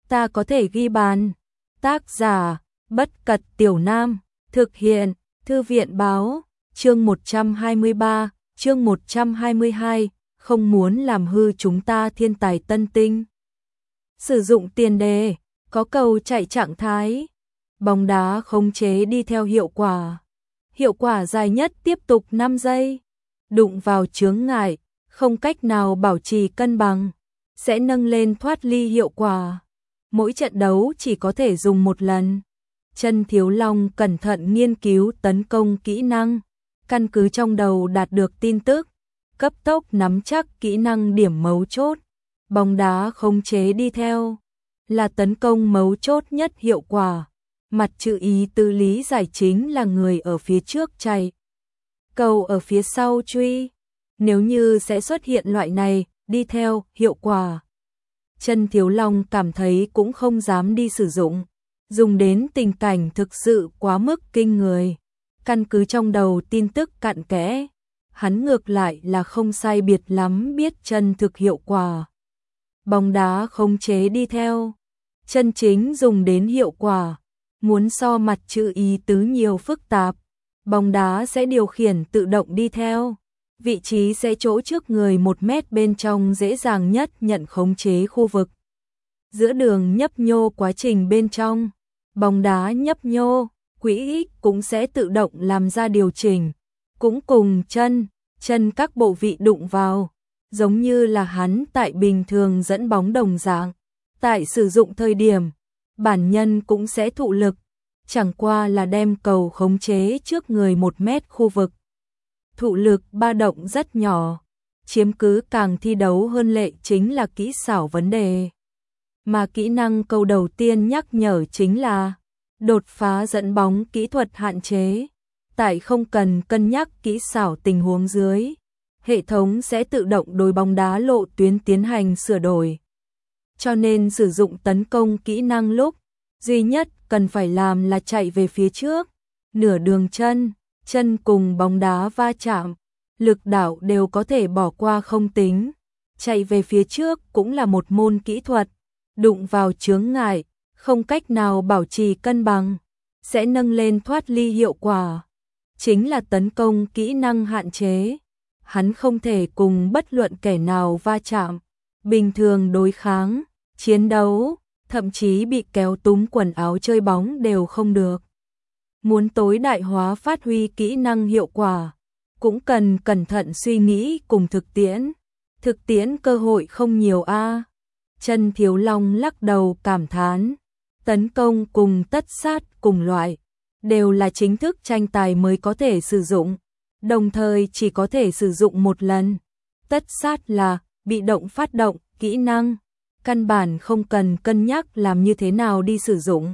ta có thể ghi bàn. Tác giả Bất Cật Tiểu Nam, thực hiện Thư viện Báo, chương 123, chương 122, không muốn làm hư chúng ta thiên tài tân tinh. Sử dụng tiền đề, có cầu chạy trạng thái, bóng đá khống chế đi theo hiệu quả. Hiệu quả dài nhất tiếp tục 5 giây, đụng vào chướng ngại, không cách nào bảo trì cân bằng, sẽ nâng lên thoát ly hiệu quả. Mỗi trận đấu chỉ có thể dùng một lần. Chân Thiếu Long cẩn thận nghiên cứu tấn công kỹ năng, căn cứ trong đầu đạt được tin tức, cấp tốc nắm chắc kỹ năng điểm mấu chốt. Bóng đá khống chế đi theo là tấn công mấu chốt nhất hiệu quả. Mặt chữ ý tứ lý giải chính là người ở phía trước chạy, cầu ở phía sau truy. Nếu như sẽ xuất hiện loại này, đi theo, hiệu quả. Chân Thiếu Long cảm thấy cũng không dám đi sử dụng. Dùng đến tình cảnh thực sự quá mức kinh người. Căn cứ trong đầu tin tức cặn kẽ, hắn ngược lại là không sai biệt lắm biết chân thực hiệu quả. Bóng đá khống chế đi theo, chân chính dùng đến hiệu quả. Muốn so mặt chữ ý tứ nhiều phức tạp, bóng đá sẽ điều khiển tự động đi theo. Vị trí sẽ chỗ trước người 1 mét bên trong dễ dàng nhất nhận khống chế khu vực. Giữa đường nhấp nhô quá trình bên trong, bóng đá nhấp nhô, quỹ cũng sẽ tự động làm ra điều chỉnh. Cũng cùng chân các bộ vị đụng vào, giống như là hắn tại bình thường dẫn bóng đồng dạng. Tại sử dụng thời điểm, bản nhân cũng sẽ thụ lực, chẳng qua là đem cầu khống chế trước người 1 mét khu vực. Thụ lực ba động rất nhỏ, chiếm cứ càng thi đấu hơn lệ chính là kỹ xảo vấn đề. Mà kỹ năng câu đầu tiên nhắc nhở chính là đột phá dẫn bóng kỹ thuật hạn chế. Tại không cần cân nhắc kỹ xảo tình huống dưới, hệ thống sẽ tự động đối bóng đá lộ tuyến tiến hành sửa đổi. Cho nên sử dụng tấn công kỹ năng lúc, duy nhất cần phải làm là chạy về phía trước. Nửa đường chân cùng bóng đá va chạm, lực đảo đều có thể bỏ qua không tính. Chạy về phía trước cũng là một môn kỹ thuật, đụng vào chướng ngại, không cách nào bảo trì cân bằng, sẽ nâng lên thoát ly hiệu quả. Chính là tấn công kỹ năng hạn chế. Hắn không thể cùng bất luận kẻ nào va chạm, bình thường đối kháng, chiến đấu, thậm chí bị kéo túm quần áo chơi bóng đều không được. Muốn tối đại hóa phát huy kỹ năng hiệu quả, cũng cần cẩn thận suy nghĩ cùng thực tiễn. Thực tiễn cơ hội không nhiều a. Chân Thiếu Long lắc đầu cảm thán, tấn công cùng tất sát cùng loại, đều là chính thức tranh tài mới có thể sử dụng, đồng thời chỉ có thể sử dụng một lần. Tất sát là bị động phát động kỹ năng, căn bản không cần cân nhắc làm như thế nào đi sử dụng.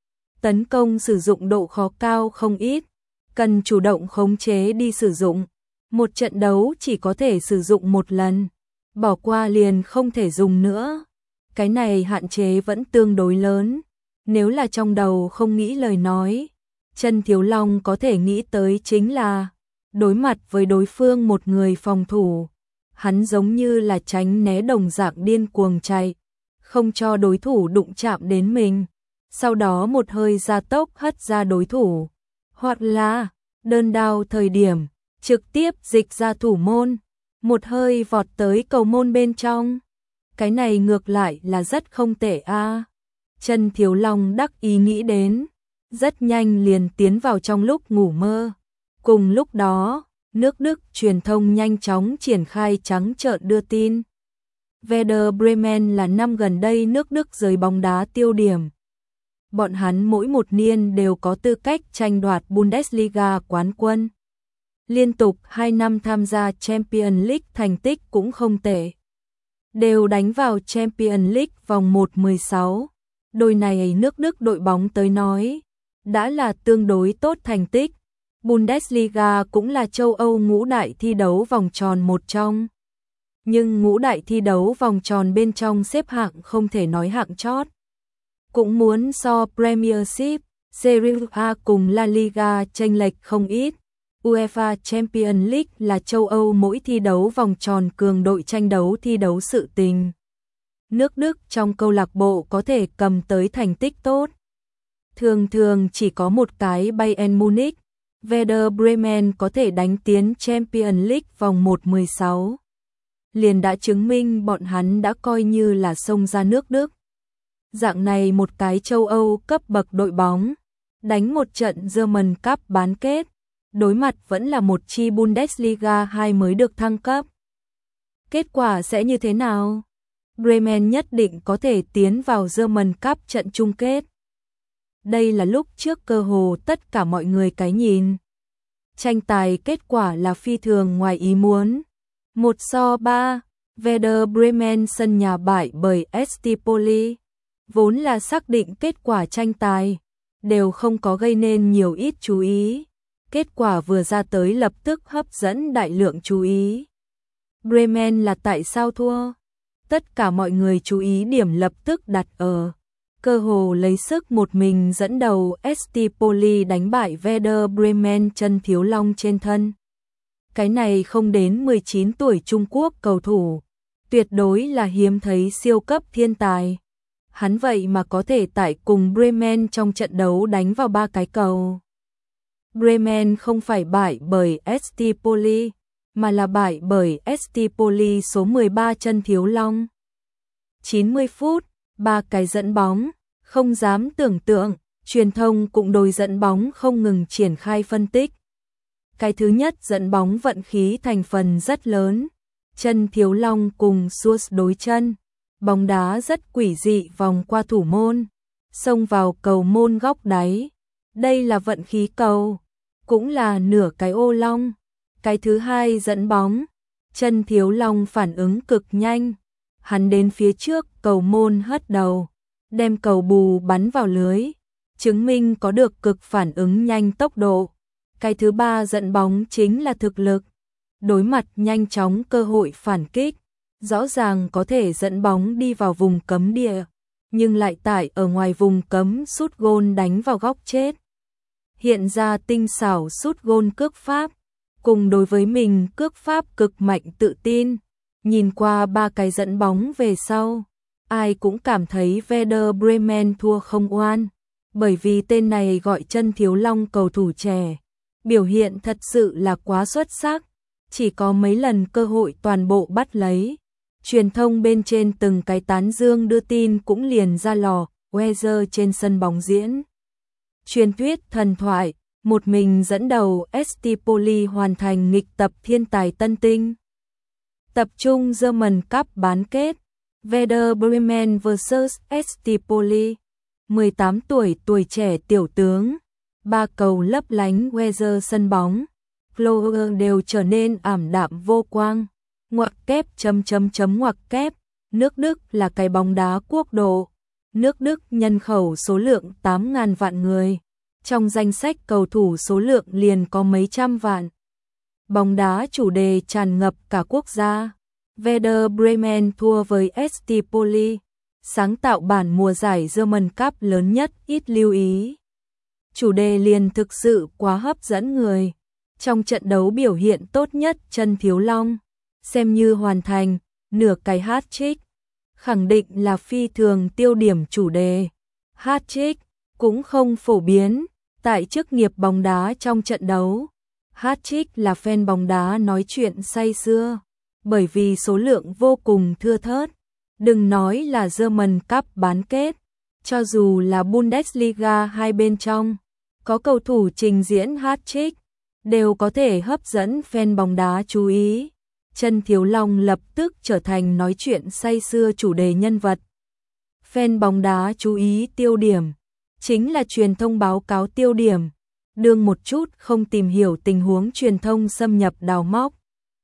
Tấn công sử dụng độ khó cao không ít, cần chủ động khống chế đi sử dụng. Một trận đấu chỉ có thể sử dụng một lần, bỏ qua liền không thể dùng nữa. Cái này hạn chế vẫn tương đối lớn. Nếu là trong đầu không nghĩ lời nói, Chân Thiếu Long có thể nghĩ tới chính là đối mặt với đối phương một người phòng thủ, hắn giống như là tránh né đồng dạng điên cuồng chạy, không cho đối thủ đụng chạm đến mình, sau đó một hơi gia tốc hất ra đối thủ, hoặc là đơn đao thời điểm trực tiếp dịch ra thủ môn, một hơi vọt tới cầu môn bên trong. Cái này ngược lại là rất không tệ a. Chân Thiếu Long đắc ý nghĩ đến, rất nhanh liền tiến vào trong lúc ngủ mơ. Cùng lúc đó, nước Đức truyền thông nhanh chóng triển khai trắng trợn đưa tin. Werder Bremen là năm gần đây nước Đức giới bóng đá tiêu điểm. Bọn hắn mỗi một niên đều có tư cách tranh đoạt Bundesliga quán quân. Liên tục 2 năm tham gia Champions League thành tích cũng không tệ. Đều đánh vào Champions League vòng 1/16. Đôi này nước Đức đội bóng tới nói, đã là tương đối tốt thành tích. Bundesliga cũng là châu Âu ngũ đại thi đấu vòng tròn một trong. Nhưng ngũ đại thi đấu vòng tròn bên trong xếp hạng không thể nói hạng chót. Cũng muốn so Premiership, Serie A cùng La Liga chênh lệch không ít. UEFA Champions League là châu Âu mỗi thi đấu vòng tròn cường đội tranh đấu thi đấu sự tình. nước Đức trong câu lạc bộ có thể cầm tới thành tích tốt. Thường thường chỉ có một cái Bayern Munich, Werder Bremen có thể đánh tiến Champions League vòng 1/16. Liền đã chứng minh bọn hắn đã coi như là xông ra nước Đức. Dạng này một cái châu Âu cấp bậc đội bóng, đánh một trận German Cup bán kết, đối mặt vẫn là một chi Bundesliga 2 mới được thăng cấp. Kết quả sẽ như thế nào? Bremen nhất định có thể tiến vào German Cup trận chung kết. Đây là lúc trước cơ hồ tất cả mọi người cái nhìn. Tranh tài kết quả là phi thường ngoài ý muốn. 1-3, Werder Bremen sân nhà bại bởi ST Poli. Vốn là xác định kết quả tranh tài, đều không có gây nên nhiều ít chú ý. Kết quả vừa ra tới lập tức hấp dẫn đại lượng chú ý. Bremen là tại sao thua? Tất cả mọi người chú ý điểm lập tức đặt ở cơ hồ lấy sức một mình dẫn đầu ST Poli đánh bại Werder Bremen chân thiếu long trên thân. Cái này không đến 19 tuổi Trung Quốc cầu thủ, tuyệt đối là hiếm thấy siêu cấp thiên tài. Hắn vậy mà có thể tại cùng Bremen trong trận đấu đánh vào 3 cái cầu. Bremen không phải bại bởi ST Poli, mà là bại bởi ST Poli số 13 chân thiếu long. 90 phút, 3 cái dẫn bóng, không dám tưởng tượng, truyền thông cũng đôi dẫn bóng không ngừng triển khai phân tích. Cái thứ nhất dẫn bóng vận khí thành phần rất lớn, chân thiếu long cùng Schuss đối chân, bóng đá rất quỷ dị vòng qua thủ môn, xông vào cầu môn góc đáy. Đây là vận khí cầu, cũng là nửa cái ô long. Cái thứ hai dẫn bóng, chân thiếu long phản ứng cực nhanh, hắn đến phía trước cầu môn hất đầu, đem cầu bù bắn vào lưới, chứng minh có được cực phản ứng nhanh tốc độ. Cái thứ ba dẫn bóng chính là thực lực, đối mặt nhanh chóng cơ hội phản kích, rõ ràng có thể dẫn bóng đi vào vùng cấm địa, nhưng lại tại ở ngoài vùng cấm sút gôn đánh vào góc chết. Hiện ra tinh xảo sút gôn cước pháp, cùng đối với mình cước pháp cực mạnh tự tin. Nhìn qua 3 cái dẫn bóng về sau, ai cũng cảm thấy Werder Bremen thua không oan, bởi vì tên này gọi chân thiếu long cầu thủ trẻ, biểu hiện thật sự là quá xuất sắc, chỉ có mấy lần cơ hội toàn bộ bắt lấy. Truyền thông bên trên từng cái tán dương đưa tin cũng liền ra lò, Wenger trên sân bóng diễn. Truyền thuyết thần thoại, một mình dẫn đầu ST Poli hoàn thành nghịch tập thiên tài tân tinh. Tập trung German Cup bán kết, Werder Bremen vs ST Poli. 18 tuổi tuổi trẻ tiểu tướng, 3 cầu lấp lánh Wenger sân bóng, Fleur đều trở nên ảm đạm vô quang. Ngoặc kép ngoặc kép, nước Đức là cái bóng đá quốc độ. Nước Đức nhân khẩu số lượng 8.000 vạn người, trong danh sách cầu thủ số lượng liền có mấy trăm vạn. Bóng đá chủ đề tràn ngập cả quốc gia. Werder Bremen thua với ST Poli, sáng tạo bản mùa giải German Cup lớn nhất ít lưu ý. Chủ đề liền thực sự quá hấp dẫn người. Trong trận đấu biểu hiện tốt nhất chân thiếu long, xem như hoàn thành nửa cái hat-trick, khẳng định là phi thường tiêu điểm chủ đề. Hat-trick cũng không phổ biến tại chức nghiệp bóng đá trong trận đấu. Hat-trick là fan bóng đá nói chuyện say sưa, bởi vì số lượng vô cùng thưa thớt. Đừng nói là German Cup bán kết, cho dù là Bundesliga hai bên trong, có cầu thủ trình diễn hat-trick, đều có thể hấp dẫn fan bóng đá chú ý. Chân thiếu long lập tức trở thành nói chuyện say sưa chủ đề nhân vật. Fan bóng đá chú ý tiêu điểm, chính là truyền thông báo cáo tiêu điểm. Đương một chút không tìm hiểu tình huống truyền thông xâm nhập đào móc,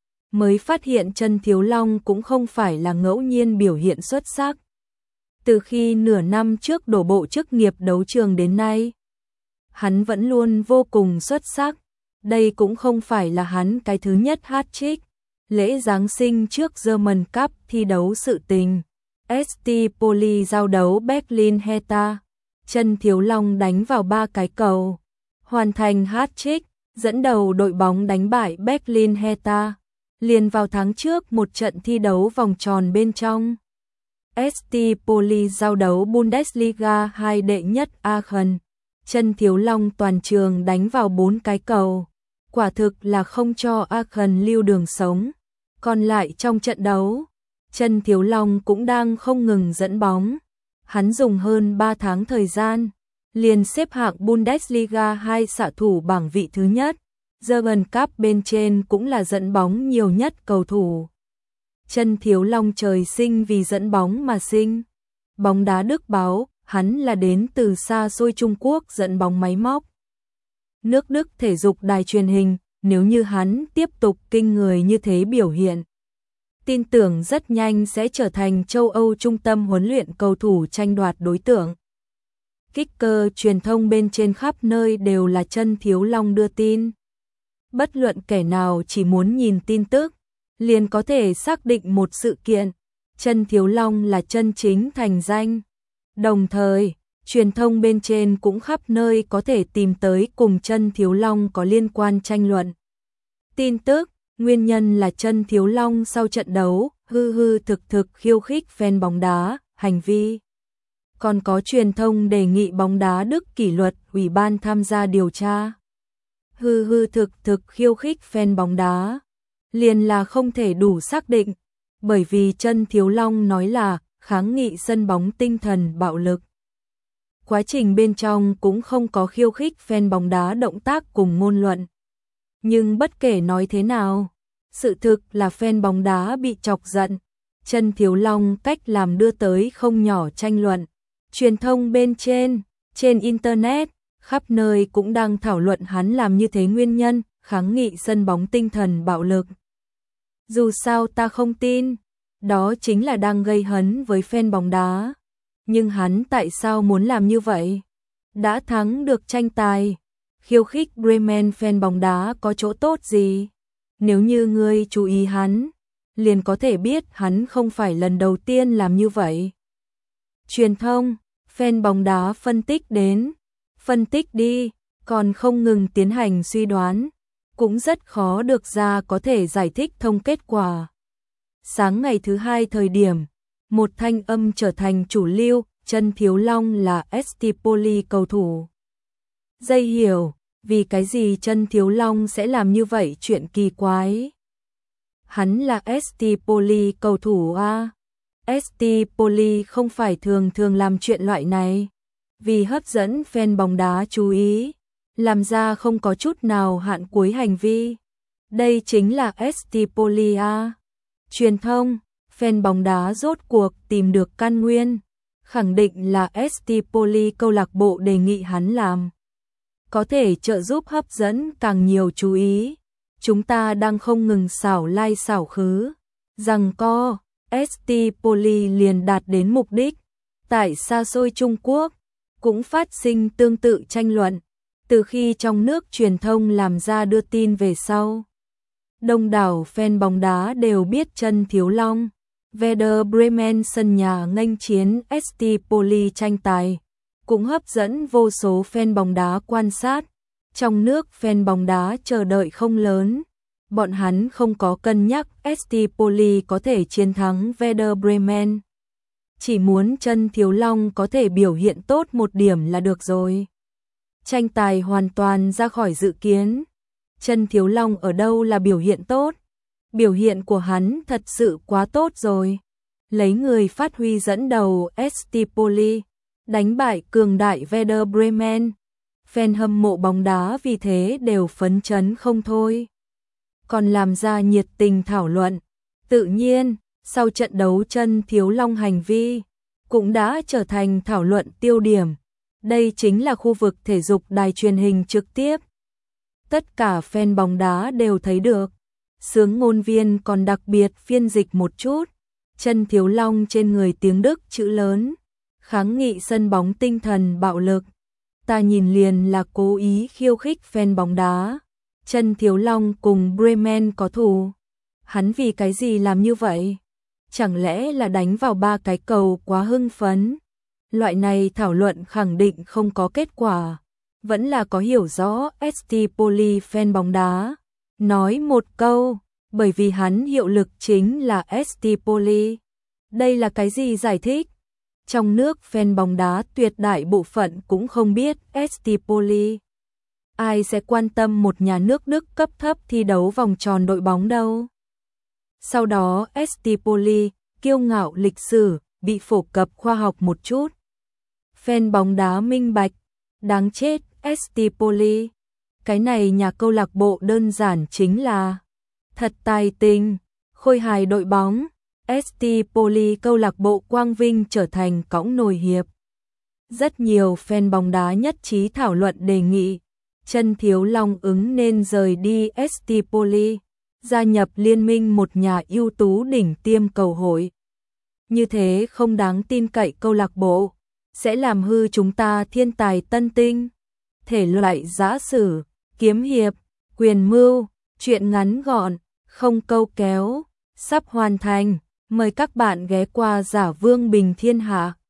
mới phát hiện chân thiếu long cũng không phải là ngẫu nhiên biểu hiện xuất sắc. Từ khi nửa năm trước đổ bộ chức nghiệp đấu trường đến nay, hắn vẫn luôn vô cùng xuất sắc. Đây cũng không phải là hắn cái thứ nhất hat-trick. Lễ Giáng sinh trước German Cup thi đấu sự tình, ST Poli giao đấu Berlin Hertha, chân thiếu long đánh vào 3 cái cầu, hoàn thành hat-trick, dẫn đầu đội bóng đánh bại Berlin Hertha, liền vào tháng trước một trận thi đấu vòng tròn bên trong. ST Poli giao đấu Bundesliga 2 đệ nhất Aachen. Chân Thiếu Long toàn trường đánh vào 4 cái cầu. Quả thực là không cho Aachen lưu đường sống. Còn lại trong trận đấu, Chân Thiếu Long cũng đang không ngừng dẫn bóng. Hắn dùng hơn 3 tháng thời gian, liền xếp hạng Bundesliga 2 xạ thủ bảng vị thứ nhất. Jürgen Cup bên trên cũng là dẫn bóng nhiều nhất cầu thủ. Chân Thiếu Long trời sinh vì dẫn bóng mà sinh. Bóng đá Đức báo, hắn là đến từ xa xôi Trung Quốc dẫn bóng máy móc. Nước Đức thể dục đài truyền hình, nếu như hắn tiếp tục kinh người như thế biểu hiện, tin tưởng rất nhanh sẽ trở thành châu Âu trung tâm huấn luyện cầu thủ tranh đoạt đối tượng. Kicker truyền thông bên trên khắp nơi đều là Chân Thiếu Long đưa tin. Bất luận kẻ nào chỉ muốn nhìn tin tức, liền có thể xác định một sự kiện, Chân Thiếu Long là chân chính thành danh. Đồng thời, truyền thông bên trên cũng khắp nơi có thể tìm tới cùng Chân Thiếu Long có liên quan tranh luận. Tin tức, nguyên nhân là Chân Thiếu Long sau trận đấu, hư thực khiêu khích fan bóng đá, hành vi. Còn có truyền thông đề nghị bóng đá Đức kỷ luật ủy ban tham gia điều tra. Hư thực khiêu khích fan bóng đá, liền là không thể đủ xác định, bởi vì Chân Thiếu Long nói là kháng nghị sân bóng tinh thần bạo lực. Quá trình bên trong cũng không có khiêu khích fan bóng đá động tác cùng ngôn luận. Nhưng bất kể nói thế nào, sự thực là fan bóng đá bị chọc giận. Chân Thiếu Long cách làm đưa tới không nhỏ tranh luận. Truyền thông bên trên Internet, khắp nơi cũng đang thảo luận hắn làm như thế nguyên nhân, kháng nghị sân bóng tinh thần bạo lực. Dù sao ta không tin, đó chính là đang gây hấn với fan bóng đá. Nhưng hắn tại sao muốn làm như vậy? Đã thắng được tranh tài, khiêu khích Bremen fan bóng đá có chỗ tốt gì? Nếu như ngươi chú ý hắn, liền có thể biết hắn không phải lần đầu tiên làm như vậy. Truyền thông, fan bóng đá phân tích đi, còn không ngừng tiến hành suy đoán, cũng rất khó được ra có thể giải thích thông kết quả. Sáng ngày thứ hai thời điểm, một thanh âm trở thành chủ lưu, Chân Thiếu Long là ST Poli cầu thủ. Dây hiểu, vì cái gì Chân Thiếu Long sẽ làm như vậy chuyện kỳ quái. Hắn là ST Poli cầu thủ a. ST Poli không phải thường làm chuyện loại này, vì hấp dẫn fan bóng đá chú ý, làm ra không có chút nào hạn cuối hành vi. Đây chính là ST Poli a. Truyền thông, fan bóng đá rốt cuộc tìm được căn nguyên, khẳng định là ST Poli câu lạc bộ đề nghị hắn làm. Có thể trợ giúp hấp dẫn càng nhiều chú ý. Chúng ta đang không ngừng xảo lai xảo khứ, rằng co, ST Poli liền đạt đến mục đích. Tại xa xôi Trung Quốc, cũng phát sinh tương tự tranh luận, từ khi trong nước truyền thông làm ra đưa tin về sau. Đông đảo fan bóng đá đều biết Chân Thiếu Long. Werder Bremen sân nhà nghênh chiến ST Poli tranh tài, cũng hấp dẫn vô số fan bóng đá quan sát. Trong nước fan bóng đá chờ đợi không lớn, bọn hắn không có cân nhắc ST Poli có thể chiến thắng Werder Bremen. Chỉ muốn Chân Thiếu Long có thể biểu hiện tốt một điểm là được rồi. Tranh tài hoàn toàn ra khỏi dự kiến. Chân Thiếu Long ở đâu là biểu hiện tốt? Biểu hiện của hắn thật sự quá tốt rồi. Lấy người phát huy dẫn đầu ST Poli, đánh bại cường đại Werder Bremen. Fan hâm mộ bóng đá vì thế đều phấn chấn không thôi. Còn làm ra nhiệt tình thảo luận. Tự nhiên, sau trận đấu Chân Thiếu Long hành vi, cũng đã trở thành thảo luận tiêu điểm. Đây chính là khu vực thể dục đài truyền hình trực tiếp. Tất cả fan bóng đá đều thấy được. Sướng ngôn viên còn đặc biệt phiên dịch một chút. Chân Thiếu Long trên người tiếng Đức chữ lớn, kháng nghị sân bóng tinh thần bạo lực. Ta nhìn liền là cố ý khiêu khích fan bóng đá. Chân Thiếu Long cùng Bremen có thù. Hắn vì cái gì làm như vậy? Chẳng lẽ là đánh vào 3 cái cầu quá hưng phấn? Loại này thảo luận khẳng định không có kết quả. Vẫn là có hiểu rõ ST Poli fan bóng đá. Nói một câu, bởi vì hắn hiệu lực chính là ST Poli. Đây là cái gì giải thích? Trong nước fan bóng đá tuyệt đại bộ phận cũng không biết Stipoli. Ai sẽ quan tâm một nhà nước Đức cấp thấp thi đấu vòng tròn đội bóng đâu. Sau đó Stipoli, kiêu ngạo lịch sử, bị phổ cập khoa học một chút. Fan bóng đá minh bạch, đáng chết Stipoli. Cái này nhà câu lạc bộ đơn giản chính là thật tài tình, khôi hài đội bóng. Stipoli câu lạc bộ quang vinh trở thành cõng nồi hiệp. Rất nhiều fan bóng đá nhất trí thảo luận đề nghị Trân Thiếu Long ứng nên rời đi Stipoli, gia nhập liên minh một nhà ưu tú đỉnh tiêm cầu hội. Như thế không đáng tin cậy câu lạc bộ, sẽ làm hư chúng ta thiên tài tân tinh. Thể loại giã sử, kiếm hiệp, quyền mưu, truyện ngắn gọn, không câu kéo, sắp hoàn thành. Mời các bạn ghé qua Giả Vương Bình Thiên Hạ.